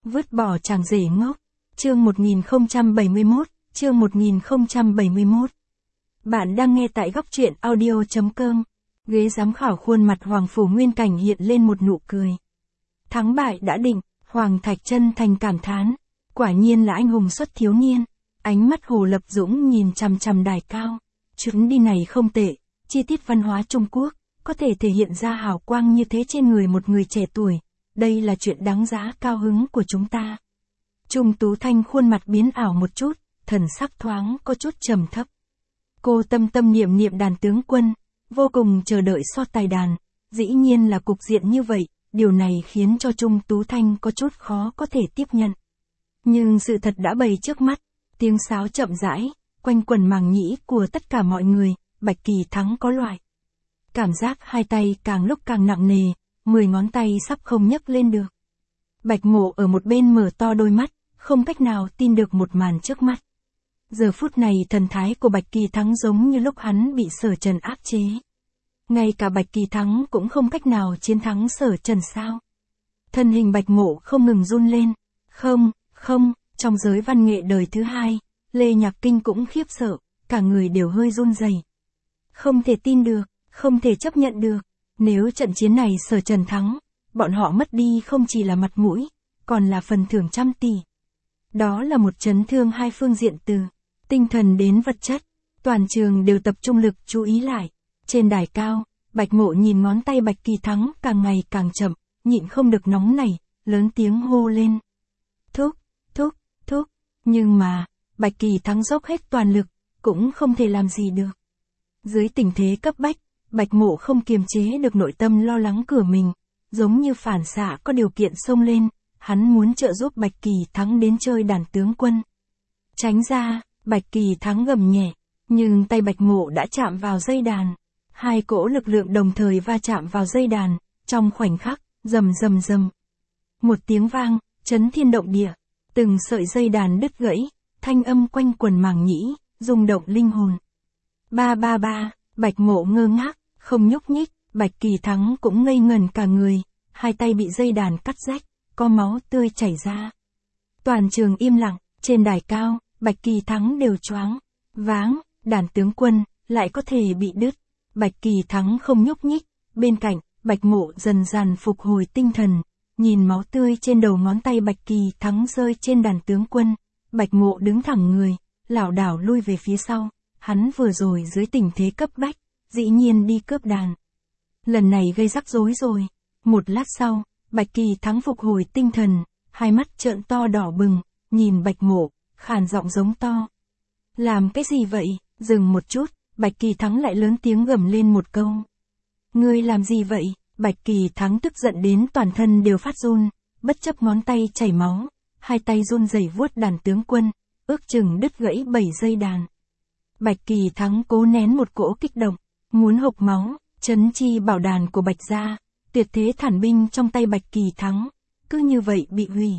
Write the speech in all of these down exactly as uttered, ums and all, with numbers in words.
Vứt bỏ chàng rể ngốc. Chương một nghìn không trăm bảy mươi mốt, chương một nghìn không trăm bảy mươi mốt. Bạn đang nghe tại góc truyện audio chấm com. Ghế giám khảo khuôn mặt Hoàng Phủ Nguyên Cảnh hiện lên một nụ cười. Thắng bại đã định, Hoàng Thạch chân thành cảm thán. Quả nhiên là anh hùng xuất thiếu niên. Ánh mắt Hồ Lập Dũng nhìn chằm chằm đài cao. Chuyến đi này không tệ, chi tiết văn hóa Trung Quốc, có thể thể hiện ra hào quang như thế trên người một người trẻ tuổi. Đây là chuyện đáng giá cao hứng của chúng ta. Trung Tú Thanh khuôn mặt biến ảo một chút, thần sắc thoáng có chút trầm thấp. Cô tâm tâm niệm niệm đàn tướng quân, vô cùng chờ đợi so tài đàn. Dĩ nhiên là cục diện như vậy, điều này khiến cho Trung Tú Thanh có chút khó có thể tiếp nhận. Nhưng sự thật đã bày trước mắt, tiếng sáo chậm rãi, quanh quần màng nhĩ của tất cả mọi người, Bạch Kỳ Thắng có loại. Cảm giác hai tay càng lúc càng nặng nề, mười ngón tay sắp không nhấc lên được. Bạch Mộ ở một bên mở to đôi mắt, không cách nào tin được một màn trước mắt. Giờ phút này thần thái của Bạch Kỳ Thắng giống như lúc hắn bị Sở Trần áp chế. Ngay cả Bạch Kỳ Thắng cũng không cách nào chiến thắng Sở Trần sao. Thân hình Bạch Mộ không ngừng run lên. Không, không, trong giới văn nghệ đời thứ hai, Lê Nhạc Kinh cũng khiếp sợ, cả người đều hơi run rẩy. Không thể tin được, không thể chấp nhận được. Nếu trận chiến này Sở Trần thắng, bọn họ mất đi không chỉ là mặt mũi, còn là phần thưởng trăm tỷ. Đó là một chấn thương hai phương diện từ tinh thần đến vật chất. Toàn trường đều tập trung lực chú ý lại. Trên đài cao, Bạch Mộ nhìn ngón tay Bạch Kỳ Thắng càng ngày càng chậm, nhịn không được nóng nảy, lớn tiếng hô lên. Thúc, thúc, thúc. Nhưng mà, Bạch Kỳ Thắng dốc hết toàn lực, cũng không thể làm gì được. Dưới tình thế cấp bách, Bạch Mộ không kiềm chế được nội tâm lo lắng của mình, giống như phản xạ có điều kiện xông lên, hắn muốn trợ giúp Bạch Kỳ Thắng đến chơi đàn tướng quân. Tránh ra, Bạch Kỳ Thắng gầm nhẹ, nhưng tay Bạch Mộ đã chạm vào dây đàn. Hai cỗ lực lượng đồng thời va chạm vào dây đàn, trong khoảnh khắc, rầm rầm rầm. Một tiếng vang, chấn thiên động địa, từng sợi dây đàn đứt gãy, thanh âm quanh quần màng nhĩ, rung động linh hồn. Ba ba ba, Bạch Mộ ngơ ngác, không nhúc nhích, Bạch Kỳ Thắng cũng ngây ngẩn cả người, hai tay bị dây đàn cắt rách, có máu tươi chảy ra. Toàn trường im lặng, trên đài cao, Bạch Kỳ Thắng đều choáng, váng, đàn tướng quân, lại có thể bị đứt. Bạch Kỳ Thắng không nhúc nhích, bên cạnh, Bạch Mộ dần dần phục hồi tinh thần, nhìn máu tươi trên đầu ngón tay Bạch Kỳ Thắng rơi trên đàn tướng quân. Bạch Mộ đứng thẳng người, lảo đảo lui về phía sau, hắn vừa rồi dưới tình thế cấp bách, dĩ nhiên đi cướp đàn. Lần này gây rắc rối rồi. Một lát sau, Bạch Kỳ Thắng phục hồi tinh thần, hai mắt trợn to đỏ bừng, nhìn Bạch Mộ, khàn giọng giống to. Làm cái gì vậy? Dừng một chút, Bạch Kỳ Thắng lại lớn tiếng gầm lên một câu. Ngươi làm gì vậy? Bạch Kỳ Thắng tức giận đến toàn thân đều phát run, bất chấp ngón tay chảy máu, hai tay run rẩy vuốt đàn tướng quân, ước chừng đứt gãy bảy dây đàn. Bạch Kỳ Thắng cố nén một cỗ kích động, muốn hộc máu, trấn chi bảo đàn của Bạch gia, tuyệt thế thản binh trong tay Bạch Kỳ Thắng, cứ như vậy bị hủy.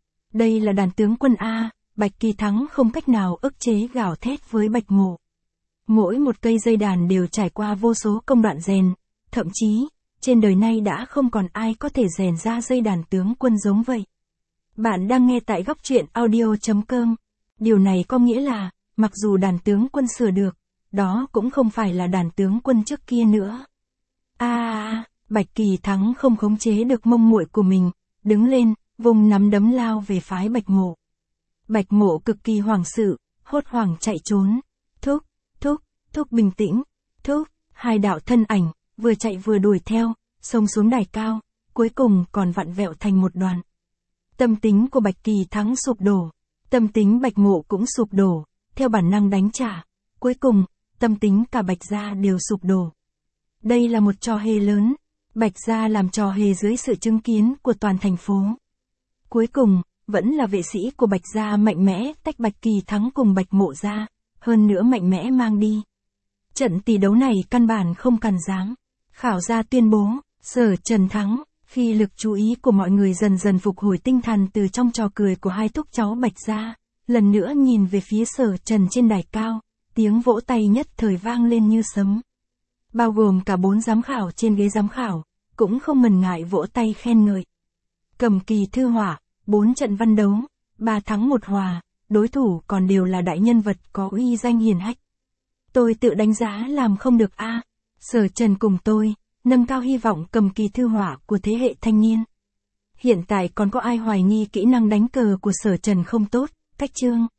Đây là đàn tướng quân A, Bạch Kỳ Thắng không cách nào ức chế gào thét với Bạch Mộ. Mỗi một cây dây đàn đều trải qua vô số công đoạn rèn, thậm chí, trên đời này đã không còn ai có thể rèn ra dây đàn tướng quân giống vậy. Bạn đang nghe tại góc truyện audio chấm com. Điều này có nghĩa là, mặc dù đàn tướng quân sửa được, đó cũng không phải là đàn tướng quân trước kia nữa. A à, Bạch Kỳ Thắng không khống chế được mông muội của mình, đứng lên, vùng nắm đấm lao về phái Bạch Mộ. Bạch Mộ cực kỳ hoảng sợ, hốt hoảng chạy trốn. Thúc, thúc, thúc bình tĩnh, thúc, hai đạo thân ảnh, vừa chạy vừa đuổi theo, xông xuống đài cao, cuối cùng còn vặn vẹo thành một đoàn. Tâm tính của Bạch Kỳ Thắng sụp đổ, tâm tính Bạch Mộ cũng sụp đổ, theo bản năng đánh trả. Cuối cùng, tâm tính cả Bạch gia đều sụp đổ. Đây là một trò hề lớn, Bạch gia làm trò hề dưới sự chứng kiến của toàn thành phố. Cuối cùng, vẫn là vệ sĩ của Bạch gia mạnh mẽ tách Bạch Kỳ Thắng cùng Bạch Mộ ra, hơn nữa mạnh mẽ mang đi. Trận tỷ đấu này căn bản không cần dám. Khảo gia tuyên bố, Sở Trần thắng, khi lực chú ý của mọi người dần dần phục hồi tinh thần từ trong trò cười của hai thúc cháu Bạch gia, lần nữa nhìn về phía Sở Trần trên đài cao, tiếng vỗ tay nhất thời vang lên như sấm. Bao gồm cả bốn giám khảo trên ghế giám khảo, cũng không ngần ngại vỗ tay khen ngợi. Cầm kỳ thư họa, bốn trận văn đấu, ba thắng một hòa, đối thủ còn đều là đại nhân vật có uy danh hiển hách. Tôi tự đánh giá làm không được a. À. Sở Trần cùng tôi, nâng cao hy vọng cầm kỳ thư họa của thế hệ thanh niên. Hiện tại còn có ai hoài nghi kỹ năng đánh cờ của Sở Trần không tốt, cách chương.